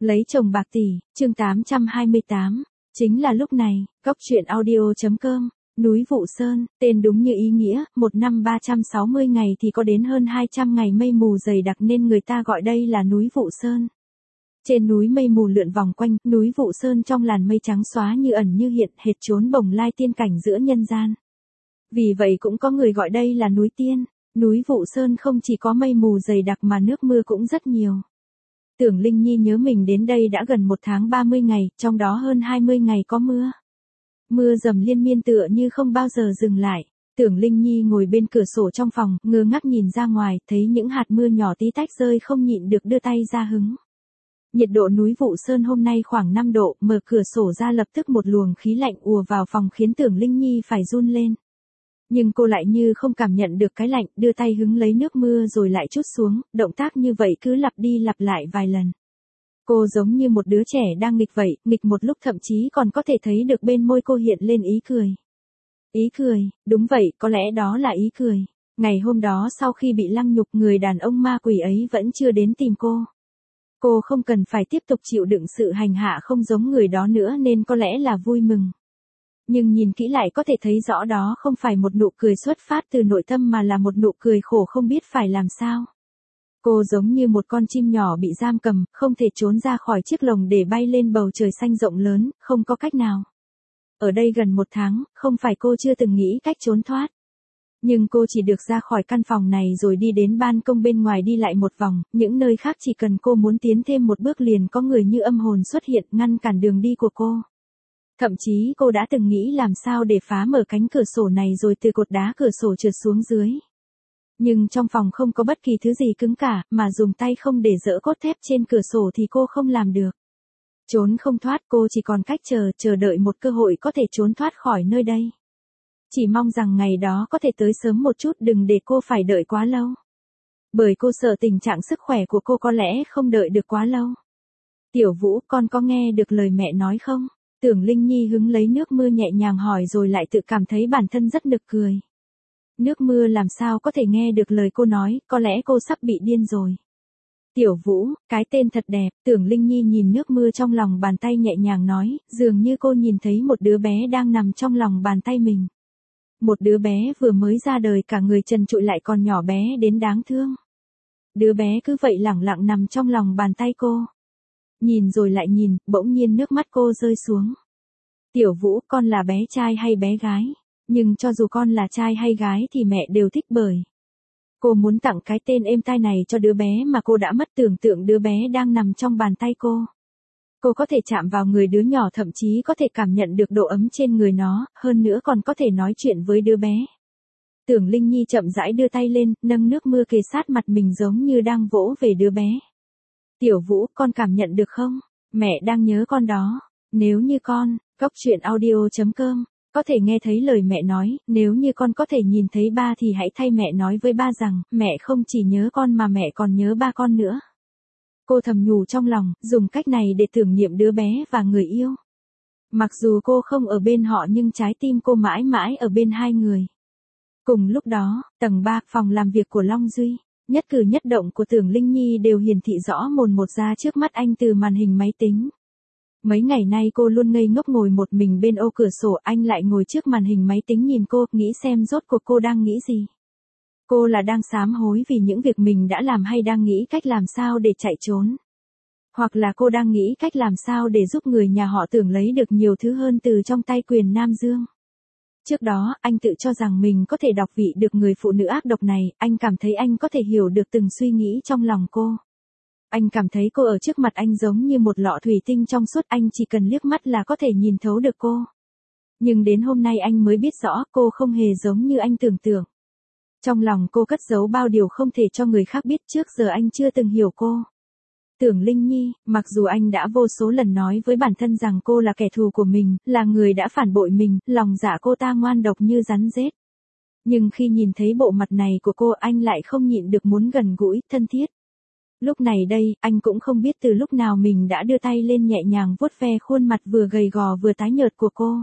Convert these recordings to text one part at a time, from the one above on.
Lấy chồng bạc tỷ, chương 828. Chính là lúc này, góc truyện audio.com, núi Vụ Sơn, tên đúng như ý nghĩa, một năm 360 ngày thì có đến hơn 200 ngày mây mù dày đặc nên người ta gọi đây là núi Vụ Sơn. Trên núi mây mù lượn vòng quanh, núi Vụ Sơn trong làn mây trắng xóa như ẩn như hiện, hệt chốn bồng lai tiên cảnh giữa nhân gian. Vì vậy cũng có người gọi đây là núi tiên. Núi Vụ Sơn không chỉ có mây mù dày đặc mà nước mưa cũng rất nhiều. Tưởng Linh Nhi nhớ mình đến đây đã gần 1 tháng 30 ngày, trong đó hơn 20 ngày có mưa. Mưa dầm liên miên tựa như không bao giờ dừng lại. Tưởng Linh Nhi ngồi bên cửa sổ trong phòng, ngơ ngác nhìn ra ngoài, thấy những hạt mưa nhỏ tí tách rơi không nhịn được đưa tay ra hứng. Nhiệt độ núi Vụ Sơn hôm nay khoảng 5 độ, mở cửa sổ ra lập tức một luồng khí lạnh ùa vào phòng khiến Tưởng Linh Nhi phải run lên. Nhưng cô lại như không cảm nhận được cái lạnh, đưa tay hứng lấy nước mưa rồi lại trút xuống, động tác như vậy cứ lặp đi lặp lại vài lần. Cô giống như một đứa trẻ đang nghịch vậy, nghịch một lúc thậm chí còn có thể thấy được bên môi cô hiện lên ý cười. Ý cười, đúng vậy, có lẽ đó là ý cười. Ngày hôm đó sau khi bị lăng nhục người đàn ông ma quỷ ấy vẫn chưa đến tìm cô. Cô không cần phải tiếp tục chịu đựng sự hành hạ không giống người đó nữa nên có lẽ là vui mừng. Nhưng nhìn kỹ lại có thể thấy rõ đó không phải một nụ cười xuất phát từ nội tâm mà là một nụ cười khổ không biết phải làm sao. Cô giống như một con chim nhỏ bị giam cầm, không thể trốn ra khỏi chiếc lồng để bay lên bầu trời xanh rộng lớn, không có cách nào. Ở đây gần 1 tháng, không phải cô chưa từng nghĩ cách trốn thoát. Nhưng cô chỉ được ra khỏi căn phòng này rồi đi đến ban công bên ngoài đi lại một vòng, những nơi khác chỉ cần cô muốn tiến thêm một bước liền có người như âm hồn xuất hiện ngăn cản đường đi của cô. Thậm chí cô đã từng nghĩ làm sao để phá mở cánh cửa sổ này rồi từ cột đá cửa sổ trượt xuống dưới. Nhưng trong phòng không có bất kỳ thứ gì cứng cả, mà dùng tay không để dỡ cốt thép trên cửa sổ thì cô không làm được. Trốn không thoát, cô chỉ còn cách chờ đợi một cơ hội có thể trốn thoát khỏi nơi đây. Chỉ mong rằng ngày đó có thể tới sớm một chút, đừng để cô phải đợi quá lâu. Bởi cô sợ tình trạng sức khỏe của cô có lẽ không đợi được quá lâu. Tiểu Vũ, con có nghe được lời mẹ nói không? Tưởng Linh Nhi hứng lấy nước mưa nhẹ nhàng hỏi rồi lại tự cảm thấy bản thân rất nực cười. Nước mưa làm sao có thể nghe được lời cô nói, có lẽ cô sắp bị điên rồi. Tiểu Vũ, cái tên thật đẹp, Tưởng Linh Nhi nhìn nước mưa trong lòng bàn tay nhẹ nhàng nói, dường như cô nhìn thấy một đứa bé đang nằm trong lòng bàn tay mình. Một đứa bé vừa mới ra đời cả người trần trụi lại còn nhỏ bé đến đáng thương. Đứa bé cứ vậy lẳng lặng nằm trong lòng bàn tay cô. Nhìn rồi lại nhìn, bỗng nhiên nước mắt cô rơi xuống. Tiểu Vũ, con là bé trai hay bé gái? Nhưng cho dù con là trai hay gái thì mẹ đều thích bởi. Cô muốn tặng cái tên êm tai này cho đứa bé mà cô đã mất, tưởng tượng đứa bé đang nằm trong bàn tay cô. Cô có thể chạm vào người đứa nhỏ, thậm chí có thể cảm nhận được độ ấm trên người nó, hơn nữa còn có thể nói chuyện với đứa bé. Tưởng Linh Nhi chậm rãi đưa tay lên, nâng nước mưa kề sát mặt mình giống như đang vỗ về đứa bé. Tiểu Vũ, con cảm nhận được không? Mẹ đang nhớ con đó. Nếu như con, góc truyện audio.com, có thể nghe thấy lời mẹ nói, nếu như con có thể nhìn thấy ba thì hãy thay mẹ nói với ba rằng, mẹ không chỉ nhớ con mà mẹ còn nhớ ba con nữa. Cô thầm nhủ trong lòng, dùng cách này để tưởng niệm đứa bé và người yêu. Mặc dù cô không ở bên họ nhưng trái tim cô mãi mãi ở bên hai người. Cùng lúc đó, tầng 3, phòng làm việc của Long Duy. Nhất cử nhất động của Tưởng Linh Nhi đều hiển thị rõ mồn một ra trước mắt anh từ màn hình máy tính. Mấy ngày nay cô luôn ngây ngốc ngồi một mình bên ô cửa sổ, anh lại ngồi trước màn hình máy tính nhìn cô, nghĩ xem rốt cuộc cô đang nghĩ gì. Cô là đang sám hối vì những việc mình đã làm hay đang nghĩ cách làm sao để chạy trốn. Hoặc là cô đang nghĩ cách làm sao để giúp người nhà họ Tưởng lấy được nhiều thứ hơn từ trong tay Quyền Nam Dương. Trước đó, anh tự cho rằng mình có thể đọc vị được người phụ nữ ác độc này, anh cảm thấy anh có thể hiểu được từng suy nghĩ trong lòng cô. Anh cảm thấy cô ở trước mặt anh giống như một lọ thủy tinh trong suốt, anh chỉ cần liếc mắt là có thể nhìn thấu được cô. Nhưng đến hôm nay anh mới biết rõ cô không hề giống như anh tưởng tượng. Trong lòng cô cất giấu bao điều không thể cho người khác biết, trước giờ anh chưa từng hiểu cô. Tưởng Linh Nhi, mặc dù anh đã vô số lần nói với bản thân rằng cô là kẻ thù của mình, là người đã phản bội mình, lòng dạ cô ta ngoan độc như rắn rết. Nhưng khi nhìn thấy bộ mặt này của cô, anh lại không nhịn được muốn gần gũi, thân thiết. Lúc này đây, anh cũng không biết từ lúc nào mình đã đưa tay lên nhẹ nhàng vuốt ve khuôn mặt vừa gầy gò vừa tái nhợt của cô.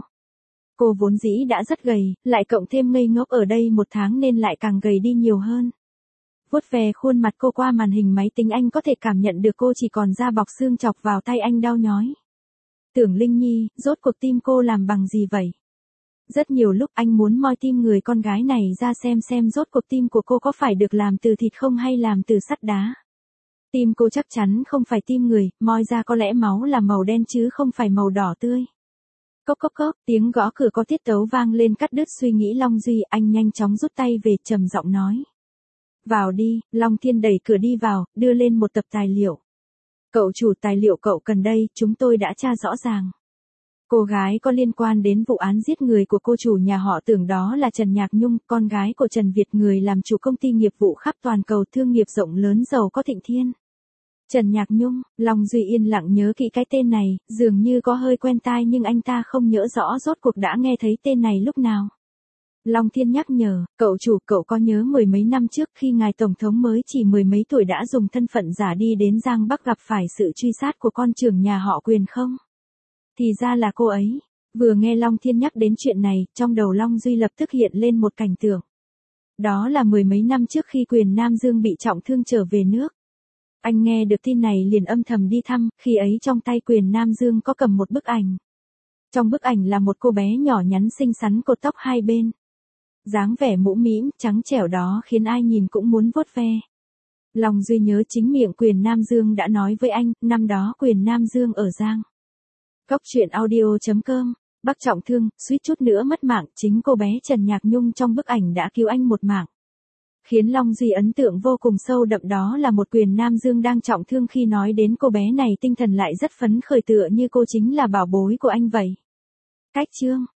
Cô vốn dĩ đã rất gầy, lại cộng thêm ngây ngốc ở đây 1 tháng nên lại càng gầy đi nhiều hơn. Vuốt ve khuôn mặt cô qua màn hình máy tính, anh có thể cảm nhận được cô chỉ còn da bọc xương, chọc vào tay anh đau nhói. Tưởng Linh Nhi, rốt cuộc tim cô làm bằng gì vậy? Rất nhiều lúc anh muốn moi tim người con gái này ra xem rốt cuộc tim của cô có phải được làm từ thịt không hay làm từ sắt đá. Tim cô chắc chắn không phải tim người, moi ra có lẽ máu là màu đen chứ không phải màu đỏ tươi. Cốc cốc cốc, tiếng gõ cửa có tiết tấu vang lên cắt đứt suy nghĩ Long Duy, anh nhanh chóng rút tay về, trầm giọng nói. Vào đi. Long Thiên đẩy cửa đi vào, đưa lên một tập tài liệu. Cậu chủ, tài liệu cậu cần đây, chúng tôi đã tra rõ ràng. Cô gái có liên quan đến vụ án giết người của cô chủ nhà họ Tưởng, đó là Trần Nhạc Nhung, con gái của Trần Việt, người làm chủ công ty nghiệp vụ khắp toàn cầu, thương nghiệp rộng lớn, giàu có thịnh thiên. Trần Nhạc Nhung, Long Duy yên lặng nhớ kỹ cái tên này, dường như có hơi quen tai nhưng anh ta không nhớ rõ rốt cuộc đã nghe thấy tên này lúc nào. Long Thiên nhắc nhở, cậu chủ, cậu có nhớ mười mấy năm trước khi ngài tổng thống mới chỉ mười mấy tuổi đã dùng thân phận giả đi đến Giang Bắc gặp phải sự truy sát của con trưởng nhà họ Quyền không? Thì ra là cô ấy. Vừa nghe Long Thiên nhắc đến chuyện này, trong đầu Long Duy lập tức hiện lên một cảnh tượng. Đó là mười mấy năm trước khi Quyền Nam Dương bị trọng thương trở về nước. Anh nghe được tin này liền âm thầm đi thăm, khi ấy trong tay Quyền Nam Dương có cầm một bức ảnh. Trong bức ảnh là một cô bé nhỏ nhắn xinh xắn, cột tóc hai bên. Dáng vẻ mũm mĩm, trắng trẻo đó khiến ai nhìn cũng muốn vuốt ve. Long Duy nhớ chính miệng Quyền Nam Dương đã nói với anh, năm đó Quyền Nam Dương ở Giang. Cốc truyện audio.com, Bắc trọng thương, suýt chút nữa mất mạng, chính cô bé Trần Nhạc Nhung trong bức ảnh đã cứu anh một mạng. Khiến Long Duy ấn tượng vô cùng sâu đậm, đó là một Quyền Nam Dương đang trọng thương, khi nói đến cô bé này tinh thần lại rất phấn khởi, tựa như cô chính là bảo bối của anh vậy. Cách chương